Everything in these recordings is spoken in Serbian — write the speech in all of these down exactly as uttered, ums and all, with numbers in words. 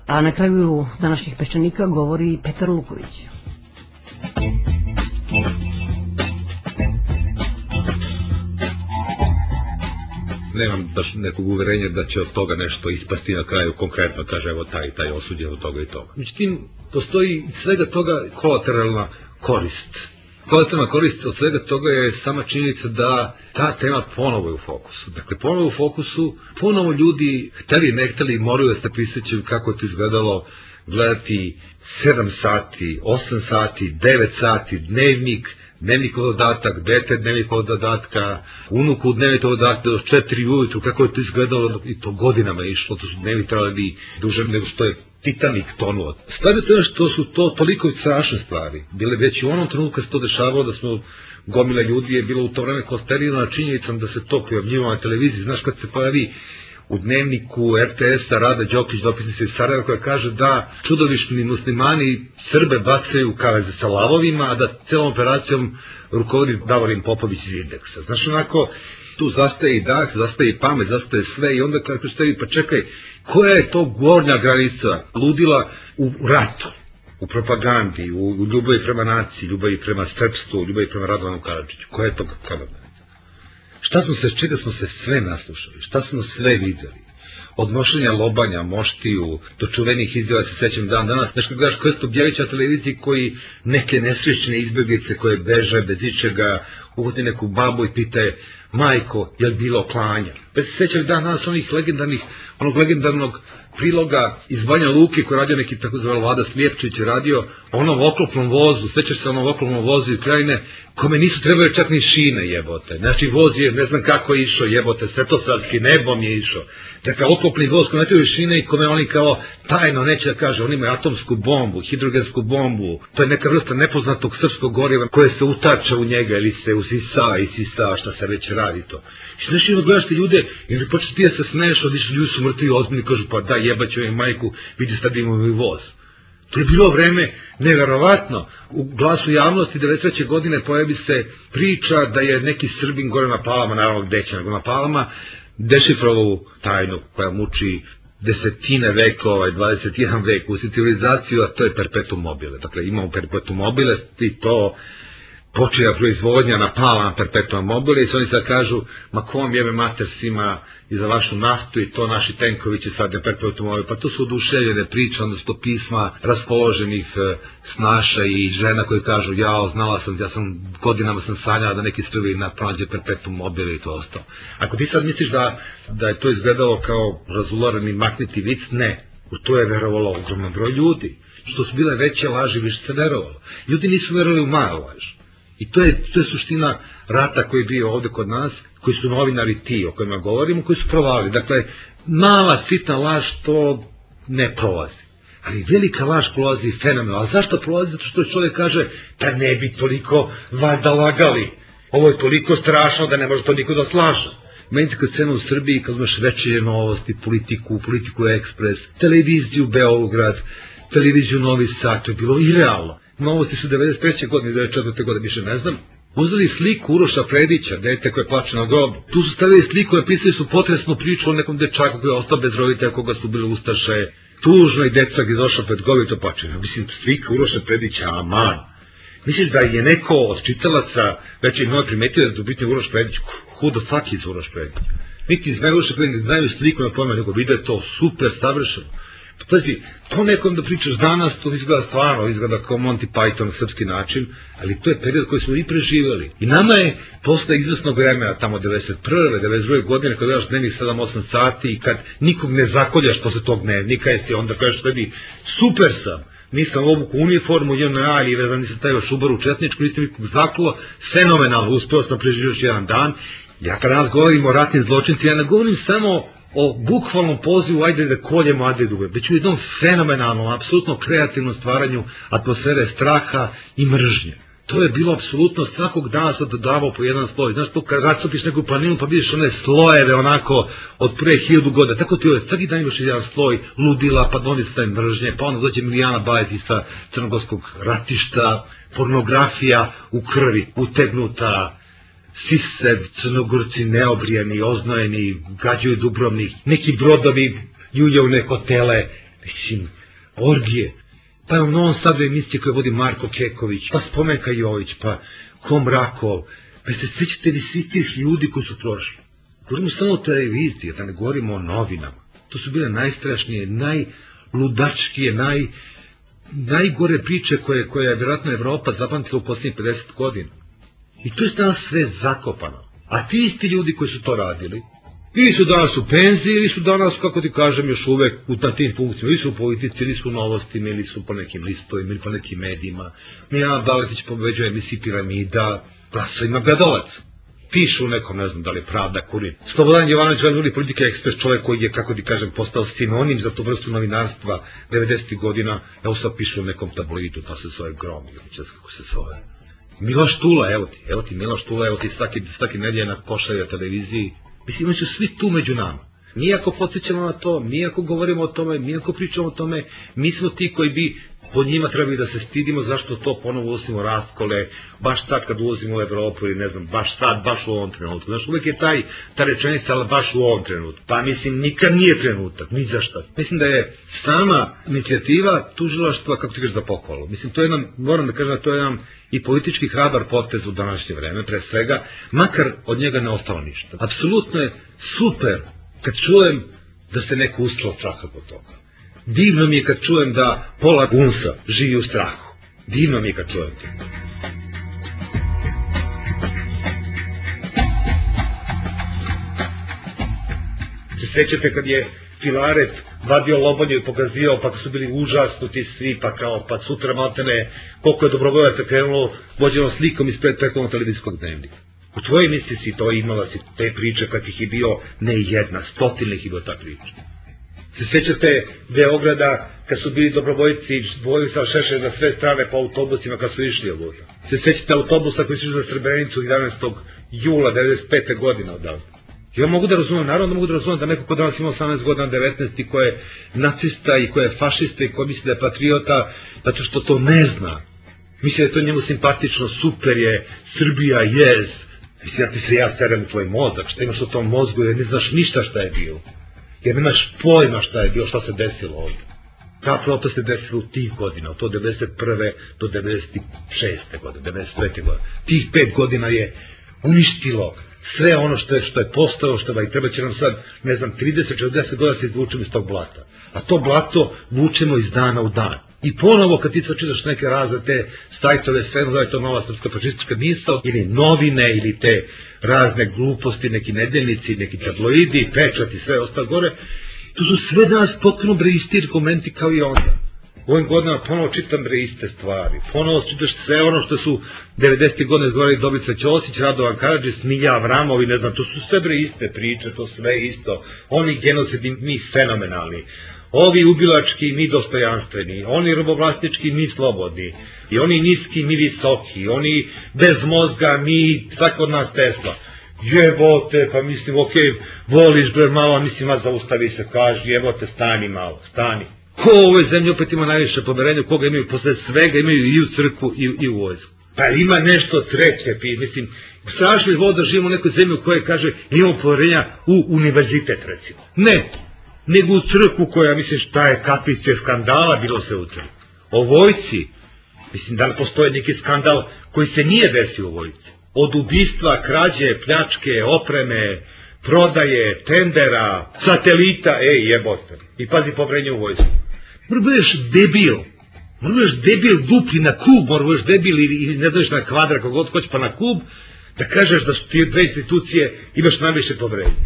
A na kraju današnjih Peščanika govori Petar Luković. Nemam baš nekog uverenja da će od toga nešto ispasti na kraju, konkretno kaže evo taj taj osuđen od toga i toga. Međutim, postoji svega toga kolateralna korist. Kolateralna korist od svega toga je sama činjenica da ta tema ponovo je u fokusu. Dakle, ponovo u fokusu, ponovo ljudi, hteli ne hteli, moraju da se prisjećaju kako je to izgledalo gledati sedam sati, osam sati, devet sati, dnevnik, dnevnikov dodatak, dete dnevnikov dodatka, unuku dnevnikov dodatka do četiri ujutru, kako je to izgledalo i to godinama išlo, to su dnevni trebali duže nego što je Titanik tonuo. Stvari to je što su to toliko strašne stvari. Bile već u onom trenutku kad se to dešavalo da smo gomila ljudi je bilo u to vreme konsterirana činjenicom da se to pojavljivalo na televiziji. Znaš kad se pojavi u dnevniku er te es-a Rada Đokić, dopisnica iz Sarajeva, koja kaže da čudovišni muslimani Srbe bacaju kaveze sa lavovima, a da celom operacijom rukovodi Davorin Popović iz Indeksa. Znaš, onako, tu zastaje i dah, zastaje i pamet, zastaje sve i onda kako ste pa čekaj, koja je to gornja granica ludila u ratu, u propagandi, u ljubavi prema naciji, ljubavi prema srpstvu, ljubavi prema Radovanu Karadžiću? Koja je to granica? Šta smo se, čega smo se sve naslušali, šta smo sve videli? Od nošenja lobanja, moštiju, do čuvenih izjava se sećam dan danas. Znaš kad gledaš Krsto Bjelića na televiziji koji neke nesrećne izbjeglice koje beže bez ičega, uhvati neku babu i pita je majko, je li bilo klanja? Pa se sećam dan danas onih legendarnih, onog legendarnog priloga iz Banja Luke koji radio neki tako zvala Vlada Slijepčić radio o onom oklopnom vozu, sećaš se onom oklopnom vozu iz Krajine, kome nisu trebali čak ni šine jebote. Znači voz je ne znam kako je išao jebote, svetosavski nebom je išao. Dakle, oklopni voz koji ne trebaju šine i kome oni kao tajno neće da kaže, oni imaju atomsku bombu, hidrogensku bombu, to je neka vrsta nepoznatog srpskog goriva koje se utača u njega ili se usisa i sisa, šta se već radi to. I znaš, jedno gledaš te ljude i počeš ti da se smeješ, oni su ljudi su mrtvi ozbiljni, kažu pa da jebaću im majku, vidi sad imamo i voz. To je bilo vreme neverovatno. U glasu javnosti devedeset treće godine pojavi se priča da je neki Srbin gore na Palama, naravno gdeće nego na Palama, dešifrovao tajnu koja muči desetine vekova i dvadeset jedan vek u civilizaciju, a to je perpetuum mobile. Dakle, imamo perpetuum mobile i to počeja proizvodnja na Palama perpetuum mobile i oni sad kažu, ma ko vam jebe mater svima i za vašu naftu i to naši tenkovi će sad na perpetuum mobile. Pa to su oduševljene priče, onda su to pisma raspoloženih snaša i žena koji kažu, jao, znala sam, ja sam godinama sam sanjala da neki Srbi napronađe perpetuum mobile i to ostalo. Ako ti sad misliš da, da je to izgledalo kao razularani magneti vic, ne. U to je verovalo ogroman broj ljudi. Što su bile veće laži, više se verovalo. Ljudi nisu verovali u male laži. I to je, to je suština rata koji je bio ovde kod nas, koji su novinari ti o kojima govorimo, koji su provalili. Dakle, mala, sitna laž to ne prolazi. Ali velika laž prolazi fenomenalno. A zašto prolazi? Zato što čovjek kaže da ne bi toliko valjda lagali. Ovo je toliko strašno da ne može to niko da slaže. Medijska scena u Srbiji, kad imaš Večernje novosti, politiku, politiku ekspres, televiziju Beograd, televiziju Novi Sad, to je bilo irealno. Novosti su devedeset treće godine, devedeset četvrte godine, više ne znam. Uzeli sliku Uroša Predića, dete koje plače na grobu. Tu su stavili sliku, napisali su potresnu priču o nekom dečaku koji je ostao bez roditelja, koga su bili ustaše. Tužno i decak je došao pred grobu i to plače. Mislim, slika Uroša Predića, aman. Misliš da je neko od čitalaca već je mnogo primetio da je to bitno Uroš Predić? Who the fuck is Uroš Predić? Niti znaju Uroša Predić, znaju sliku na pojma, nego vide to super, savršeno. Pazi, to nekom da pričaš danas, to izgleda stvarno, izgleda kao Monty Python na srpski način, ali to je period koji smo i preživjeli. I nama je posle izvesnog vremena, tamo devedeset prve, devedeset druge godine, kad gledaš dnevnih sedam osam sati i kad nikog ne zakoljaš posle tog dnevnika, jesi onda kažeš tebi, super sam, nisam obuku uniformu, J N A ili vezan nisam tajao šubaru četničku, nisam nikog zaklo, fenomenalno, uspeo sam preživio još jedan dan. Ja kad danas govorim o ratnim zločincima, ja ne govorim samo o bukvalnom pozivu, ajde da koljemo Andriju Dugove, već u jednom fenomenalnom, apsolutno kreativnom stvaranju atmosfere straha i mržnje. To je bilo apsolutno svakog dana sad dodavao po jedan sloj. Znaš, to kad rastupiš neku planinu pa vidiš one slojeve onako od pre hiljadu godina. Tako ti je, svaki dan imaš jedan sloj ludila, pa dođe taj mržnje, pa onda dođe Milijana Bajeti sa crnogorskog ratišta, pornografija u krvi, utegnuta, sise, crnogorci neobrijani, oznojeni, gađaju Dubrovnik, neki brodovi ljuljaju neko tele. Mislim, orgije. Pa u Novom Sadu emisije koje vodi Marko Keković, pa Spomenka Jović, pa Komrakov. Pa se sjećate li svih tih ljudi koji su prošli? Govorimo samo o televiziji, da ne govorimo o novinama. To su bile najstrašnije, najludačkije, naj, najgore priče koje, koje je vjerojatno Evropa zapamtila u posljednjih pedeset godina. I to je danas sve zakopano. A ti isti ljudi koji su to radili, ili su danas u penziji, ili su danas, kako ti kažem, još uvek u tim funkcijama, ili su u politici, ili su u novostima, ili su po nekim listovima, ili po nekim medijima. Mijana Baletić pobeđuje emisiji Piramida, glasovima gledalaca. Pišu u nekom, ne znam da li je Pravda, Kurir. Slobodan Jovanović, glavni politika ekspert, čovjek koji je, kako ti kažem, postao sinonim za tu vrstu novinarstva devedesetih godina, evo sad pišu u nekom tabloidu, pa se zove Grom, ili čest kako se zove. Miloš Tula, evo ti, evo ti Miloš Tula, evo ti svaki, svaki nedelje na Košarja televiziji. Mislim, oni su svi tu među nama. Mi ako podsjećamo na to, mi ako govorimo o tome, mi ako pričamo o tome, mi smo ti koji bi po njima trebali da se stidimo zašto to ponovo ulazimo raskole, baš sad kad ulazimo u Evropu ili ne znam, baš sad, baš u ovom trenutku. Znaš, uvek je taj, ta rečenica, ali baš u ovom trenutku. Pa mislim, nikad nije trenutak, ni za šta. Mislim da je sama inicijativa tužilaštva, kako ti kažeš, za pohvalu. Mislim, to je jedan, moram da kažem da to je jedan i politički hrabar potez u današnje vreme, pre svega, makar od njega ne ostalo ništa. Apsolutno je super kad čujem da se neko ustrao straha kod toga. Divno mi je kad čujem da pola Unsa živi u strahu. Divno mi je kad čujem to. Se sećate kad je Filaret vadio lobanju i pokazio, pa su bili užasnuti svi, pa kao, pa sutra maltene, koliko je dobrovoljaca krenulo, vođeno slikom ispred prethodnog televizijskog dnevnika. U tvojoj misli si to imala si te priče kakvih je bio ne jedna, stotilnih je bilo ta priča. Se sećate Beograda kad su bili dobrovoljci Vojislav Šešelj na sve strane po autobusima kad su išli ovuda. Se sećate autobusa koji su išli za Srebrenicu jedanaestog jula devedeset pete godine odavde. Ja mogu da razumem, naravno mogu da razumem da neko ko danas ima osamnaest godina, devetnaest i ko je nacista i ko je fašista i ko misli da je patriota, zato što to ne zna. Misli da je to njemu simpatično, super je, Srbija, jez. Mislim da ti se ja sterem u tvoj mozak, šta imaš u tom mozgu jer ne znaš ništa šta je bilo. Jer nemaš pojma šta je bilo, šta se desilo ovdje. Ta protest se desila u tih godina, od to devedeset prve do devedeset šeste godine, devedeset pete godine. Tih pet godina je uništilo sve ono što je, što je postalo, što je, i treba će nam sad, ne znam, trideset četrdeset godina se izvučemo iz tog blata. A to blato vučemo iz dana u dan. I ponovo kad ti čitaš neke razne te sajtove, sve da je to Nova srpska fašistička misao, ili novine, ili te razne gluposti, neki nedeljnici, neki tabloidi, pečati, sve ostalo gore, to su sve danas potpuno bre isti argumenti kao i onda. U ovim godinama ponovo čitam bre iste stvari, ponovo čitaš sve ono što su devedesetih godine izgovorili Dobrica Ćosić, Radovan Karadžić, Milja Avramovi, ne znam, to su sve bre iste priče, to sve isto, oni genocidi, mi fenomenalni. Ovi ubilački, mi dostojanstveni, oni robovlasnički, mi slobodni, i oni niski, mi visoki, oni bez mozga, mi, svako od nas Tesla. Jebote, pa mislim, okej, voliš bre malo, mislim, a zaustavi se, kaži, jebote, stani malo, stani. Ko u ovoj zemlji opet ima najviše poverenja, koga imaju posle svega, imaju i u crkvu i, i u vojsku. Pa ima nešto treće, mislim, strašno je da živimo u nekoj zemlji u kojoj kaže imamo poverenja u univerzitet, recimo. Ne, nego u crkvu koja, mislim, šta je kapice skandala bilo se u crkvu. O vojci, mislim, da li postoje neki skandal koji se nije desio u vojci. Od ubistva, krađe, pljačke, opreme, prodaje, tendera, satelita, ej, jebote. I pazi poverenje u vojsku. Mora budeš debil, mora budeš debil dupli na kub, mora budeš debil ili ne znaš na kvadrat, kako god hoće pa na kub, da kažeš da su ti dve institucije imaš najviše poverenje.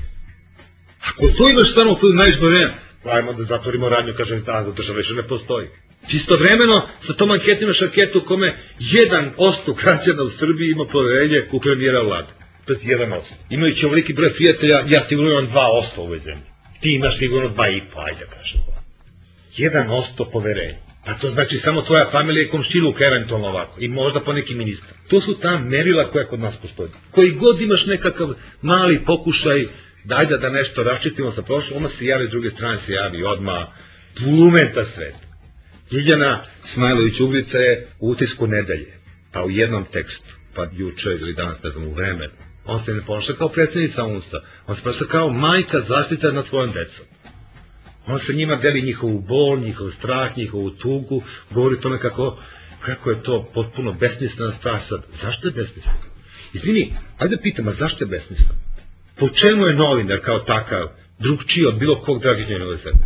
Ako to imaš stvarno koju najviše poverenja, ajmo da zatvorimo radnju, kažem da država više ne postoji. Istovremeno, sa tom anketom imaš anketu u kome jedan posto građana u Srbiji ima poverenje u premijera vlade. To je jedan posto. Imajući ovoliki broj prijatelja, ja sigurno imam dva posto u ovoj zemlji. Ti imaš sigurno dva i po, ajde kažem. jedan posto poverenja. A to znači samo tvoja familija i komšiluk eventualno ovako. I možda po neki ministar. To su ta merila koja kod nas postoji. Koji god imaš nekakav mali pokušaj, dajde da nešto raščistimo sa prošlom, ona se javi s druge strane, se javi odmah plumenta sveta. Ljiljana Smajlović-Uglica je u utisku nedelje, pa u jednom tekstu, pa juče ili danas, ne znam, u vreme, on se ne ponaša kao predsjednica U N S A, on se ponaša kao majka zaštita nad svojom decom. On sa njima deli njihovu bol, njihov strah, njihovu tugu, govori o tome kako, kako je to potpuno besmislena stvar sad. Zašto je besmislena? Izvini, ajde pitam, a zašto je besmislena? Po čemu je novinar kao takav drugčiji od bilo kog Dragiđanove zemlje?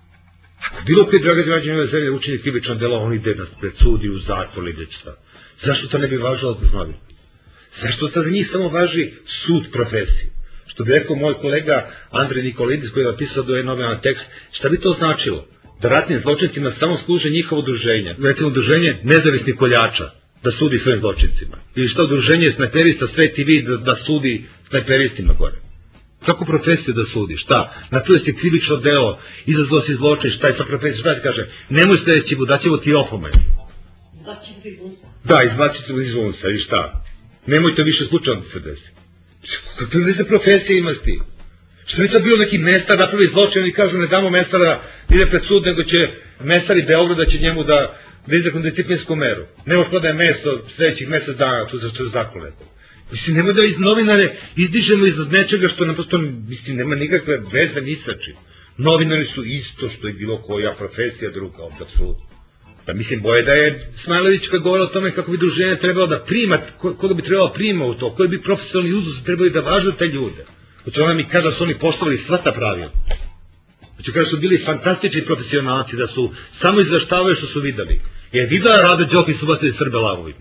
Ako bilo koji Dragiđanove zemlje učini krivično delo, on ide pred sud i u zatvor ili već šta. Zašto to ne bi važilo od novina? Zašto za njih samo važi sud profesije? Što bi rekao moj kolega Andrej Nikolidis koji je napisao do jednog novina tekst, šta bi to značilo? Da ratnim zločincima samo služe njihovo udruženje, recimo udruženje nezavisnih koljača, da sudi svojim zločincima. Ili šta udruženje snajperista Sve T V da, da sudi snajperistima gore. Kako profesiju da sudi? Šta? Napravio si krivično delo, izazvao si zločin, šta je sa profesijom? Šta ti kaže? Nemoj sledeći put, daćemo ti opomenu. Izbacit ću iz unca. Da, izbacit ću iz unca i šta? Nemojte više slučajno da se desi. Kakve veze profesije imaš ti? Što bi to bio neki mestar napravi zločin i kažu ne damo mestara da ide pred sud, nego će mestari Beograda će njemu da, da izreknu disciplinsku meru. Nemo što da je mesto sledećih mesec dana, tu zašto je zakon rekao. Mislim, nemoj da iz novinare izdižemo iznad nečega što nam prosto, mislim, nema nikakve veze ni sa čim. Novinari su isto što je bilo koja profesija druga, od apsolutno. Da mislim, boje da je Smajlović kad govorio o tome kako bi druženje trebalo da prima, koga bi trebalo prima u to, koji bi profesionalni uzus trebali da važu te ljude. Znači ona mi kaže da su oni poštovali sva ta pravila. Znači kada su bili fantastični profesionalci, da su samo izveštavali što su videli. Jer videla Rade Đokić su bacili Srbe lavovima.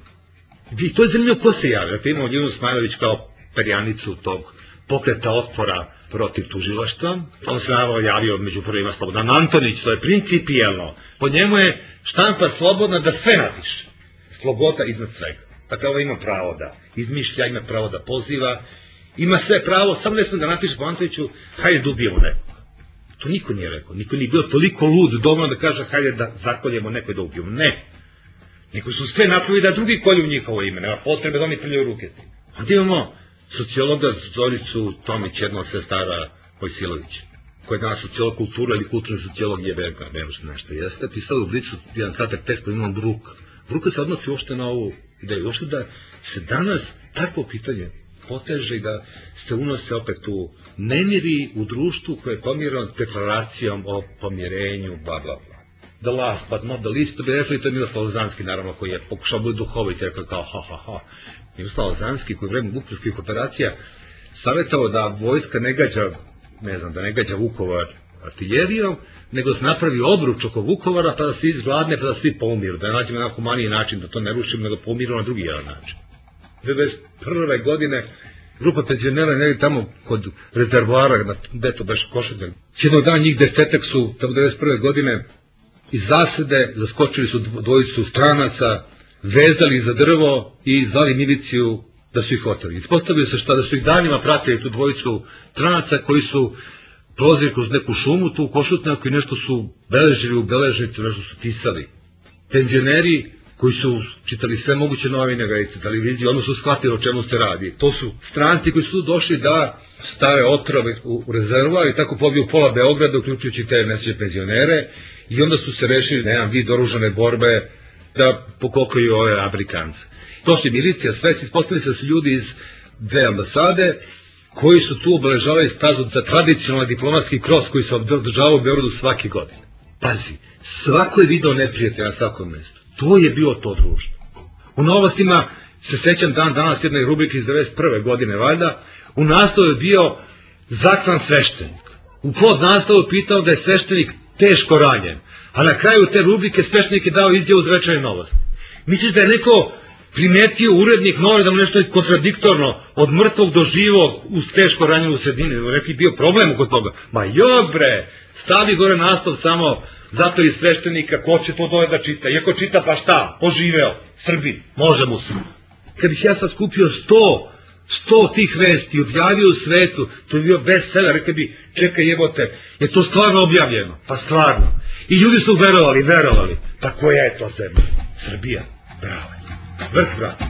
I to je zanimljivo ko se javlja. Dakle, imamo Ljunu Smajlović kao perjanicu tog pokreta otpora protiv tužilaštva. On se naravno javio među prvima Slobodan Antonić, to je principijelno. Po njemu je štampa slobodna da sve napiše. Sloboda iznad svega. Dakle, ovo ima pravo da izmišlja, ima pravo da poziva, ima sve pravo, samo ne smije da napiše po Antoniću, hajde da ubijemo nekog. To niko nije rekao, niko nije bio toliko lud dovoljno da kaže hajde da zakoljemo neko i da ubijemo. Ne. Neko su sve napravili da drugi kolju njihovo ime, nema potrebe da oni prljaju ruke. Onda imamo sociologa Zoricu Tomić, jedna od sestara Vojsilović, koja je danas sociolog kultura ili kulturni sociolog Jebega, nema što nešto jeste, pisala u Blicu jedan kratak tekst koji imam Bruka. Bruka se odnosi uopšte na ovu ideju, uopšte da se danas takvo pitanje poteže i da se unose opet u nemiri u društvu koje je pomirano deklaracijom o pomirenju, bla, bla, bla. The last, but not the least, to bi rekli, to je Miroslav Lazanski, naravno, koji je pokušao biti duhovit, rekao kao ha, ha, ha. Miroslav Lazanski, koji je vreme Vukovskih operacija savjetao da vojska ne gađa, ne znam, da ne gađa Vukovar artiljerijom, nego se napravi obruč oko Vukovara, pa da svi izgladne, pa da svi pomiru, da nađemo nekako maniji način, da to ne rušimo, nego pomiru na drugi jedan način. devedeset prve godine grupa penzionera negdje tamo kod rezervoara, gde to beš Košutnjak, jednog dana njih desetak su, tamo devedeset prve godine, iz zasede zaskočili su dvojicu stranaca, vezali za drvo i zvali miliciju da su ih oteli. Ispostavili se šta da su ih danima pratili tu dvojicu stranaca koji su prolazili kroz neku šumu tu u Košutnjaku i nešto su beležili u beležnicu, nešto su pisali. Penzioneri koji su čitali sve moguće novine, gledajte, televiziju, ono su shvatili o čemu se radi. To su stranci koji su došli da stave otrove u rezervoar i tako pobiju pola Beograda, uključujući te nesrećne penzionere, i onda su se rešili na jedan vid oružane borbe da pokokaju ove Amerikance. Došli milicija, sve se ispostavili se da su ljudi iz dve ambasade koji su tu obeležavali stazu za tradicionalni diplomatski kros koji se održavao u Beogradu svake godine. Pazi, svako je video neprijatelja na svakom mestu. To je bilo to društvo. U Novostima se sećam dan danas jedne rubrike iz devedeset prve godine, valjda, u naslovu je bio zaklan sveštenik. U pod naslovu pitao da je sveštenik teško ranjen, a na kraju te rubrike sveštenik je dao izjavu za Večernje novosti. Misliš da je neko primetio urednik novina da mu nešto je kontradiktorno od mrtvog do živog uz teško ranjenu sredinu, neki bio problem oko toga? Ma jok bre, stavi gore naslov samo zato i sveštenika, ko će to dole da čita, iako čita pa šta, oživeo, Srbi, može mu se. Kad bih ja sad skupio sto, sto tih vesti, objavio u svetu, to bi bio bestseller, rekao bi, čekaj jebote, je to stvarno objavljeno? Pa stvarno. I ljudi su verovali, verovali. Pa koja je to zemlja? Srbija, bravo. Vrh, bravo.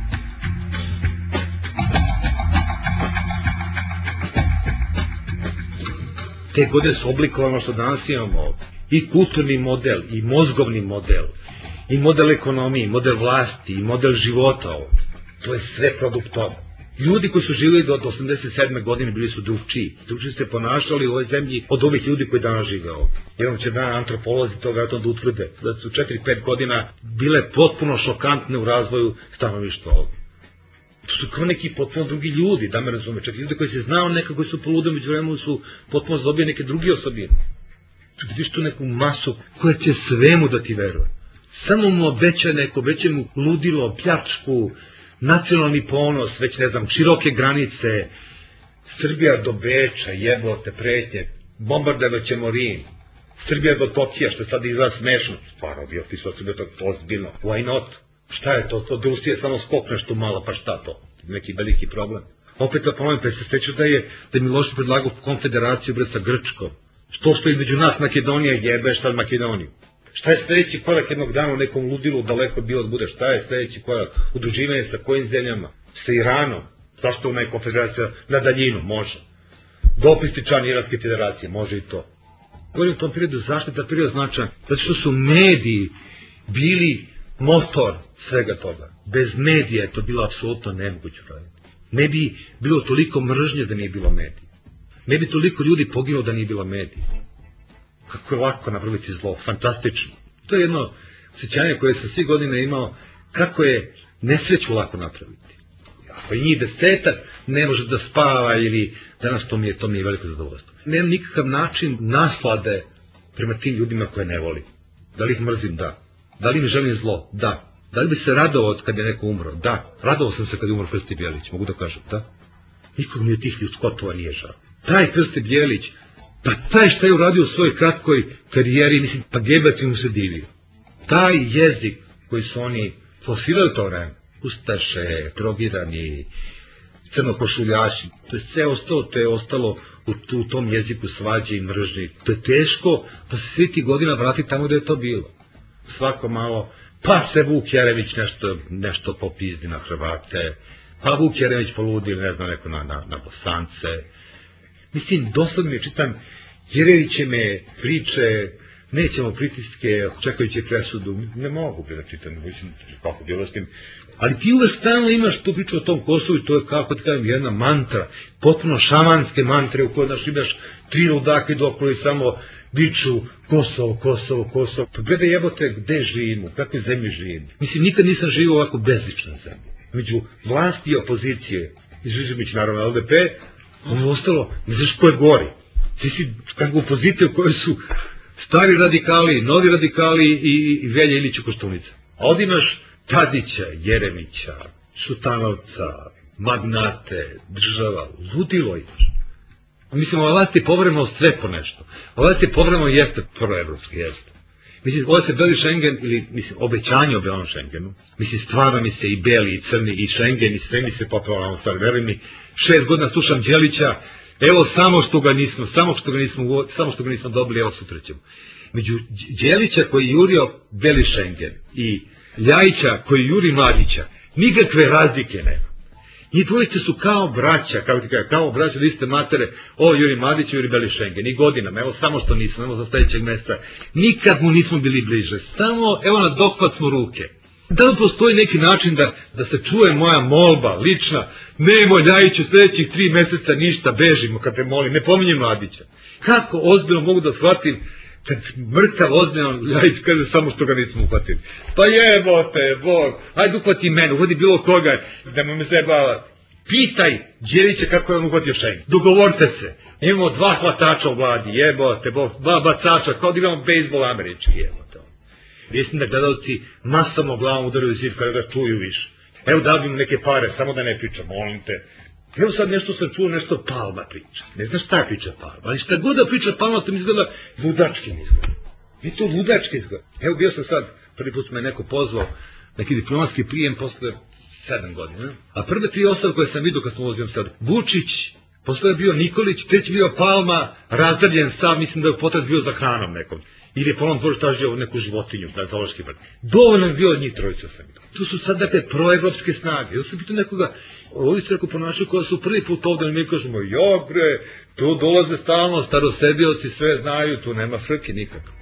Te godine su oblikovano što danas imamo i kulturni model, i mozgovni model, i model ekonomije, i model vlasti, i model života. To je sve produkt toga. Ljudi koji su živjeli do osamdeset sedme godine bili su drugčiji. Drugčiji se ponašali u ovoj zemlji od ovih ljudi koji danas žive ovdje. Jednom će dan antropolozi to vjerojatno da utvrde da su četiri pet godina bile potpuno šokantne u razvoju stanovništva ovdje. To su kao neki potpuno drugi ljudi, da me razume. Čak ljudi koji se znao neka koji su poludili, među vremenu su potpuno zadobili neke druge osobine. Tu vidiš tu neku masu koja će svemu da ti veruje. Samo mu obeća neko, obeća mu ludilo, pljačku, nacionalni ponos, već ne znam, široke granice, Srbija do Beča, jebote, pretnje, bombardovat ćemo Rim, Srbija do Tokija, što sad izgleda smešno, stvarno bio ti su od Srbije to ozbiljno, why not? Šta je to? To da Rusija samo skokne što malo, pa šta to? Neki veliki problem. Opet da ponovim, pa se steče da je, da je Milošević predlagao konfederaciju bre sa Grčkom. Što što između nas Makedonija jebe šta Makedoniju? Šta je sledeći korak jednog dana u nekom ludilu daleko bilo da bude? Šta je sledeći korak? Udruživanje sa kojim zemljama? Sa Iranom? Zašto ona je konfederacija na daljinu? Može. Dopisni član Iranske federacije? Može i to. Govorim u tom periodu, zašto je ta period značajan? Zato što su mediji bili motor svega toga. Bez medija je to bilo apsolutno nemoguće raditi. Ne bi bilo toliko mržnje da nije bilo medija. Ne bi toliko ljudi poginulo da nije bilo medija. Kako je lako napraviti zlo, fantastično. To je jedno osjećanje koje sam svih godina imao, kako je nesreću lako napraviti. Ako je njih desetak, ne može da spava ili danas to mi je, to mi je veliko zadovoljstvo. Nemam nikakav način naslade prema tim ljudima koje ne volim. Da li ih mrzim? Da. Da li im želim zlo? Da. Da li bi se radovao kad je neko umro? Da. Radovao sam se kad je umro Krsti Bjelić, mogu da kažem, da. Nikog mi od tih ljudskotova nije žao. Taj Krsti Bjelić, pa taj šta je uradio u svojoj kratkoj karijeri, mislim, pa Gebert mu se divio. Taj jezik koji su oni plasirali to vreme, ustaše, drogirani, crnokošuljaši, to je sve ostalo, to je ostalo u, u tom jeziku svađe i mržnje. To je teško, pa se svi ti godina vrati tamo gde je to bilo. Svako malo, pa se Vuk Jeremić nešto, nešto popizdi na Hrvate, pa Vuk Jeremić poludi, ne znam, neko na, na, na Bosance. Mislim, doslovno mi čitam Jerevićeme priče, nećemo pritiske, čekajući presudu, ne mogu bi da čitam, mislim, kako bi ovlastim. Ali ti uvek stalno imaš tu priču o tom Kosovu i to je, kako ti kažem, jedna mantra, potpuno šamanske mantre u kojoj naš imaš tri ludaka idu okolo i samo viču Kosovo, Kosovo, Kosovo. Pa gledaj jebote gde živimo, u kakvoj zemlji živimo. Mislim, nikad nisam živio ovako bezlična zemlja. Među vlasti i opozicije, izuzimći naravno L D P, ono je ostalo, ne znaš ko je gori. Ti si kako opozicija u kojoj su stari radikali, novi radikali i, i Velja Ilića Koštunica. A ovdje imaš Tadića, Jeremića, Šutanovca, magnate, država, ludilo imaš. Mislim, ova vlast je povremeno sve po nešto. Ova vlast je povremeno jeste proevropski, jeste. Mislim, ovo se beli Schengen, ili, mislim, obećanje o belom Schengenu, mislim, stvarno mi se i beli, i crni, i Schengen, i sve mi se popao na ovom stvari, veruj mi, šest godina slušam Đelića, evo samo što ga nismo, samo što ga nismo, samo što ga nismo dobili, evo sutra ćemo. Među Đelića koji je jurio beli Schengen i Ljajića koji juri Mladića, nikakve razlike nema. Njih dvojice su kao braća, kao, kao braća da iste matere, ovo juri Mladić, juri beli Schengen, i godinama, evo samo što nismo, evo za sledećeg mesta, nikad mu nismo bili bliže, samo, evo na dohvat smo ruke. Da li postoji neki način da, da se čuje moja molba, lična, nemoj Ljajiću sledećih tri meseca ništa, bežimo kad te molim, ne pominjem Mladića. Kako ozbiljno mogu da shvatim kad mrtav ozbiljno Ljajić kaže samo što ga nismo uhvatili. Pa jebote, Bog, ajde uhvati mene, uhvati bilo koga, da mu me zajebava. Pitaj Đelića kako je on uhvatio Schengen. Dogovorite se. Imamo dva hvatača u vladi, jebote, Bog, dva bacača, kao da imamo bejsbol američki, jebote. Mislim da gledalci masovno glavom udaraju zid kada ga čuju više. Evo da bi mu neke pare, samo da ne pričam, molim te. Evo sad nešto sam čuo, nešto Palma priča. Ne znam šta priča Palma, ali šta god da priča Palma, to mi izgleda ludački mi izgleda. I to ludački izgleda. Evo bio sam sad, prvi put me neko pozvao, neki diplomatski prijem posle sedam godina. A prve tri osobe koje sam vidio kad sam ulazio sad, Vučić, posle je bio Nikolić, treći bio Palma, razdrljen sav, mislim da je potraz bio za hranom nekom. Ili je Polon Dvož tražio neku životinju, da zoološki vrt. Dovoljno je bio od njih trojica sam vidio. Tu su sad dakle proevropske snage. Ja sam pitao nekoga, ovi se rekao ponašaju koja su prvi put ovdje, ali mi kažemo, jo bre, tu dolaze stalno starosebioci, sve znaju, tu nema frke nikako.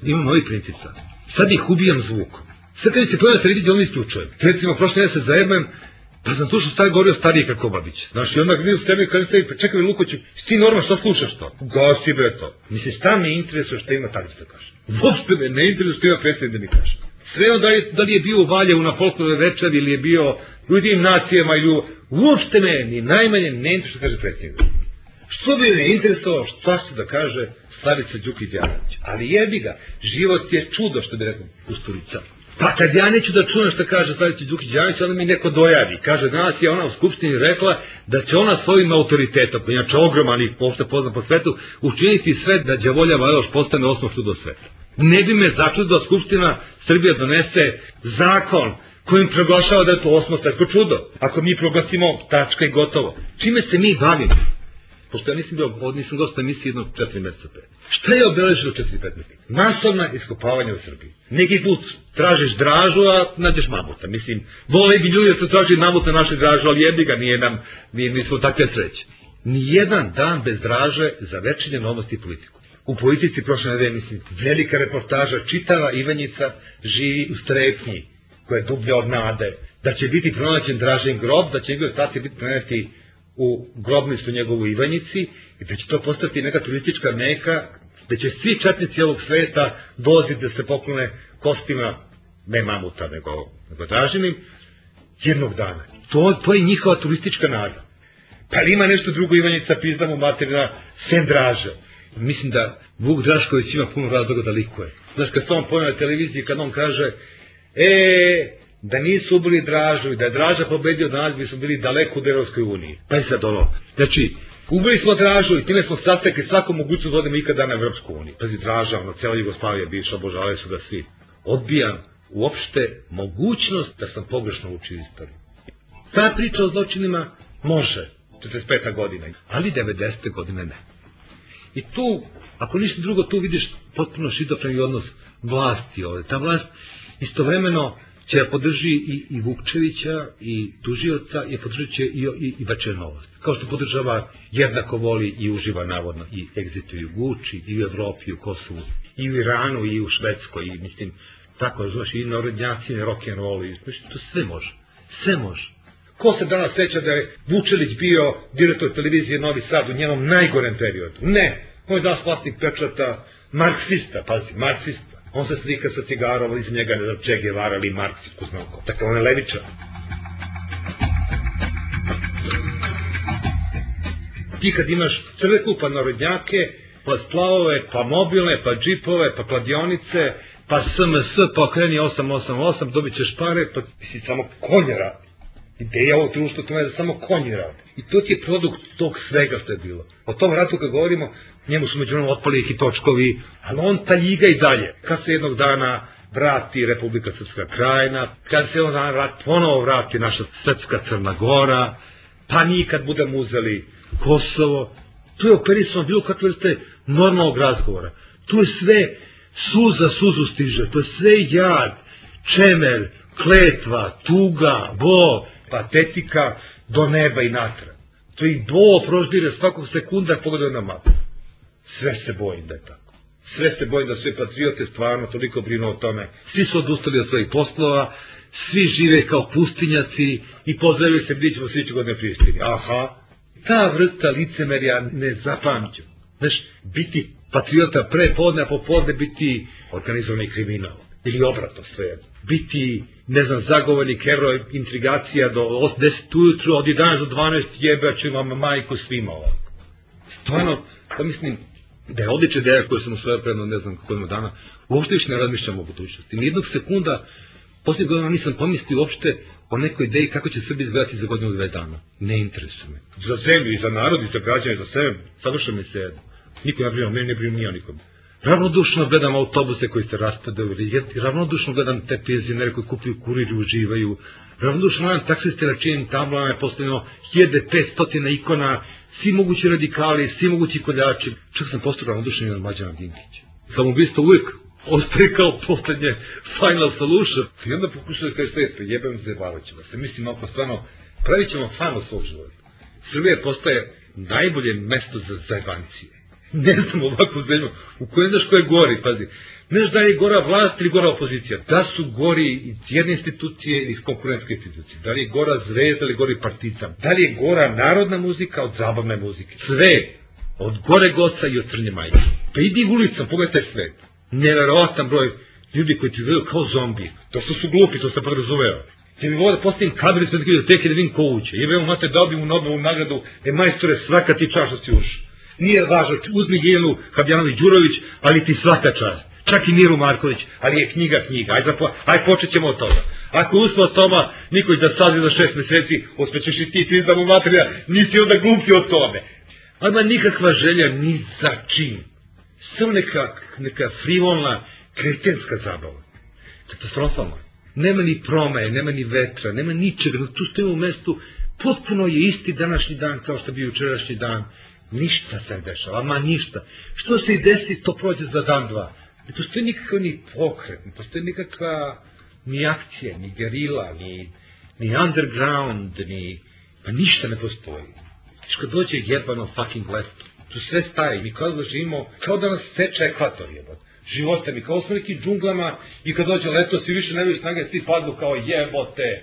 imam novi princip sad. Sad ih ubijam zvukom. Sad kad se pojavlja televizija, oni isključujem. Recimo, prošle ja se zajebem, pa sam slušao stari govorio stariji kako Babić. Znaš, i onda mi u sebi kaže sebi, pa čekaj Lukoviću, ti normalno šta slušaš to? Gasi bre to. Mislim, šta me interesuje što ima Tadić da kaže? Uopšte me ne interesuje što ima predsjednik da mi kaže. Sve ono da li, da li je bio u Valjevu na folklornoj večeri ili je bio Ujedinjenim nacijama ili uopšte me ni najmanje ne interesuje što kaže predsjednik. Što bi me interesovao šta će da kaže Slavica Đukić Dejanović. Ali jebi ga, život je čudo što bi rekao Kusturica. Pa kad ja neću da čujem što kaže Slavica Đukić Dejanović, onda mi neko dojavi. Kaže, danas je ona u Skupštini rekla da će ona svojim autoritetom, koji je inače ogroman i uopšte poznat po svetu, učiniti sve da đavolja Varoš postane osnov čudo sveta. Ne bi me začudo da Skupština Srbije donese zakon kojim proglašava da je to osmo svetsko čudo. Ako mi proglasimo tačka i gotovo. Čime se mi bavimo? Pošto ja nisam bio, nisam dosta emisije jednog četiri meseca pet. Šta je obeležilo četiri pet meseca? Masovna iskopavanja u Srbiji. Neki put tražiš Dražu, a nađeš mamuta. Mislim, vole bi ljudi da se traži mamuta naše Dražu, ali jebi ga, nije nam, nije, nismo takve sreće. Nijedan dan bez Draže za večernje novosti i politiku. U politici prošle nedelje, mislim, velika reportaža, čitava Ivanjica živi u strepnji, koja je dublja od nade, da će biti pronađen Dražin grob, da će njegove ostaci biti preneti u grobnicu njegovu Ivanjici i da će to postati neka turistička meka, da će svi četnici ovog sveta dolaziti da se poklone kostima, ne mamuta, nego, nego Dražinim, jednog dana. To, to je njihova turistička nada. Pa li ima nešto drugo Ivanjica pizda mu materina, sem Draže? Mislim da Vuk Drašković ima puno razloga da likuje. Znaš, kad se on pojavlja na televiziji, kad on kaže, e, da nisu ubili Dražu i da je Draža pobedio, danas bi smo bili daleko u Evropskoj uniji. Pa je sad ono, znači, ubili smo Dražu i time smo sastekli svaku mogućnost da odemo ikada na Evropsku uniju. Pazi, Draža, ono, cijela Jugoslavija bivša, obožavali su ga svi. Odbijam uopšte mogućnost da sam pogrešno učio istoriju. Ta priča o zločinima može, četrdeset peta godina, ali devedesete godine ne. I tu, ako ništa drugo, tu vidiš potpuno šizofreni odnos vlasti ovde. Ta vlast istovremeno će podrži i, i Vukčevića, i tužioca, i podržit će i, i, i Večernju novost. Kao što podržava, jednako voli i uživa navodno i Egzitu i u Guči, i u Evropi, i u Kosovu, i u Iranu, i u Švedskoj, i mislim, tako razumeš, i narodnjaci, i rock'n'roll, i to sve može, sve može. Ko se danas seća da je Vučelić bio direktor televizije Novi Sad u njenom najgorem periodu? Ne, on je danas vlasnik pečata, marksista, pazi, marksista. On se slika sa cigarom, iz njega ne znam Che Guevara ili Marks, ko znam ko. Dakle, on je levičar. Ti kad imaš crkvu, pa narodnjake, pa splavove, pa mobilne, pa džipove, pa kladionice, pa S M S, pa okreni osam osam osam, dobit ćeš pare, pa si samo konje radi. Ideja ovog društva to je da samo konji radi. I to ti je produkt tog svega što je bilo. O tom ratu kad govorimo, njemu su međunarodno otpali i točkovi, ali on taljiga i dalje. Kad se jednog dana vrati Republika Srpska Krajina, kad se jednog dana vrati, ponovo vrati naša Srpska Crna Gora, pa nikad budemo uzeli Kosovo, tu je operisano bilo kakve vrste normalnog razgovora. Tu je sve suza suzu stiže, to je sve jad, čemer, kletva, tuga, bol, patetika do neba i natrag. To i bol proždire svakog sekunda pogledaju na mapu. Sve se bojim da je tako. Sve se bojim da sve patriote stvarno toliko brinu o tome. Svi su odustali od svojih poslova, svi žive kao pustinjaci i pozdravili se gdje ćemo sljedeće godine Prištini. Aha, ta vrsta licemerja ne zapamću. Znaš, biti patriota pre podne, a popodne biti organizovani kriminal. Ili obratno sve. Biti, ne znam, zagovornik evro intrigacija do deset ujutru, od jedanaest do dvanaest jebaću vam majku svima ovako. Stvarno, pa mislim, da je odlična ideja koju sam usvojio predno, ne znam koliko dana, uopšte više ne razmišljam o budućnosti. Nijednog sekunda, posljednjeg godina nisam pomislio uopšte o nekoj ideji kako će Srbija izgledati za godinu dve dana. Ne interesuje me. Za zemlju i za narod i za građane i za sebe, savršeno mi se jedno. Niko ne brinu, meni ne brinu nija nikom. Ravnodušno gledam autobuse koji se raspadaju, ravnodušno gledam te penzionere koji kupuju kurir i uživaju, ravnodušno gledam taksiste na čijim tablama je postavljeno hiljade petsto ikona, svi mogući radikali, svi mogući koljači. Čak sam postao ravnodušan i na Mlađana Dinkića. Samoubistvo uvijek ostaje kao poslednje final solution. I onda pokušao da kaže sve, jebem zajebavat ćemo se. Mislim, ako stvarno pravit ćemo fan od svog života. Srbija postaje najbolje mesto za zajebancije. Ne znam ovakvu zemlju, u kojoj znaš ko je gori, pazi. Ne znaš da li je gora vlast ili gora opozicija. Da su gori iz jedne institucije ili iz konkurentske institucije. Da li je gora Zvezda ili gori Partizan. Da li je gora narodna muzika od zabavne muzike. Sve. Od gore goca i od crnje majke. Pa idi ulicom, pogledaj svet. Neverovatan broj ljudi koji ti izgledaju kao zombi. To što su glupi, to sam podrazumeo. Ja bih volio da postavim kamer ispred biblioteke da vidim ko uđe. Jebe mu mate, dao bi mu Nobelovu nagradu, e majstore, svaka ti čast što si ušao. Nije važno, uzmi Giljanu Habjanović-Đurović, ali ti svaka čast. Čak i Miru Marković, ali je knjiga knjiga. Aj, zapo... Aj počet ćemo od toga. Ako je uspio Toma Nikolić da sazi za šest meseci, ospećeš i ti, ti izdamo materija, nisi onda glupi od tome. Ali ima nikakva želja ni za čim. Samo neka, neka frivolna, kretenska zabava. Katastrofalno. Nema ni promaje, nema ni vetra, nema ničega. Tu stojimo u mestu, potpuno je isti današnji dan kao što bi jučerašnji dan. Ništa se ne dešava, ama ništa. Što se i desi, to prođe za dan, dva. Ne postoji nikakav ni pokret, ne postoji nikakva ni akcija, ni gerila, ni, ni underground, ni... Pa ništa ne postoji. Viš kad dođe jebano fucking leto, tu sve staje, mi kao da živimo, kao da nas seče ekvator jebot. Života mi, kao smo neki džunglama i kad dođe leto, svi više nemaju snage, svi padnu kao jebote.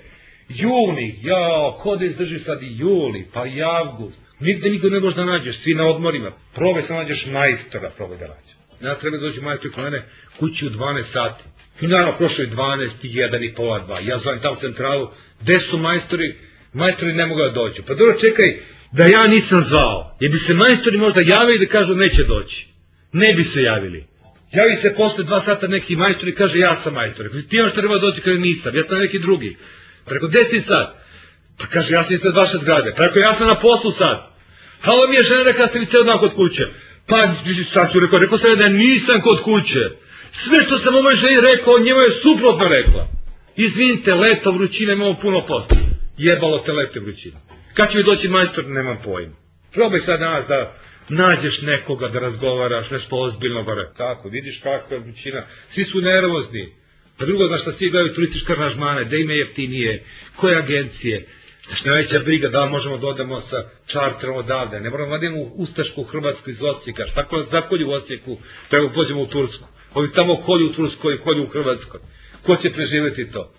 Juni, jao, ko da izdrži sad i juli, pa i avgust. Nigde niko ne možeš da nađeš, svi na odmorima. Probaj se nađeš majstora, probaj da nađeš. Ja treba dođe majstor kod mene kući u dvanaest sati. I naravno prošlo je dvanaest, jedan i pola, dva. Ja zovem tamo centralu, gde su majstori? Majstori ne mogu da dođu. Pa dobro, čekaj, da ja nisam zvao. Jer bi se majstori možda javili da kažu neće doći. Ne bi se javili. Javi se posle dva sata neki majstor i kaže ja sam majstor. Ti imaš treba doći kada nisam, ja sam neki drugi. Preko deset sad. Pa kaže ja sam ispred vaše zgrade. Preko ja sam na poslu sad. Halo mi je žena rekla ste mi ceo dan kod kuće. Pa sad ću rekao, rekao sam da nisam kod kuće. Sve što sam ovoj ženi rekao, njima je suprotno rekla. Izvinite, leto, vrućina, imamo puno posla. Jebalo te leto vrućina. Kad će mi doći majstor, nemam pojma. Probaj sad danas da nađeš nekoga da razgovaraš, nešto ozbiljno, bare. Tako, vidiš kakva vrućina. Svi su nervozni. A drugo, znaš šta svi gledaju turističke aranžmane, da ime jeftinije, koje agencije. Znaš, najveća briga, da li možemo da odemo sa čarterom odavde. Ne moramo da idemo u Ustašku Hrvatsku iz Osijeka. Tako zakolju u Osijeku, treba pođemo u Tursku. Ovi tamo kolju u Turskoj, kolju u Hrvatskoj. Ko će preživjeti to?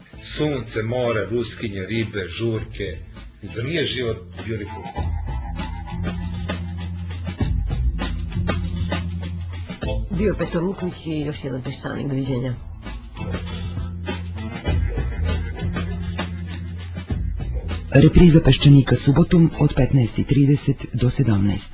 Sunce, more, ruskinje, ribe, žurke. Da nije život beautiful. Bio Petar Luković i još jedan Peščanik, doviđenja. Repriza Peščanika subotom od petnaest i trideset do sedamnaest.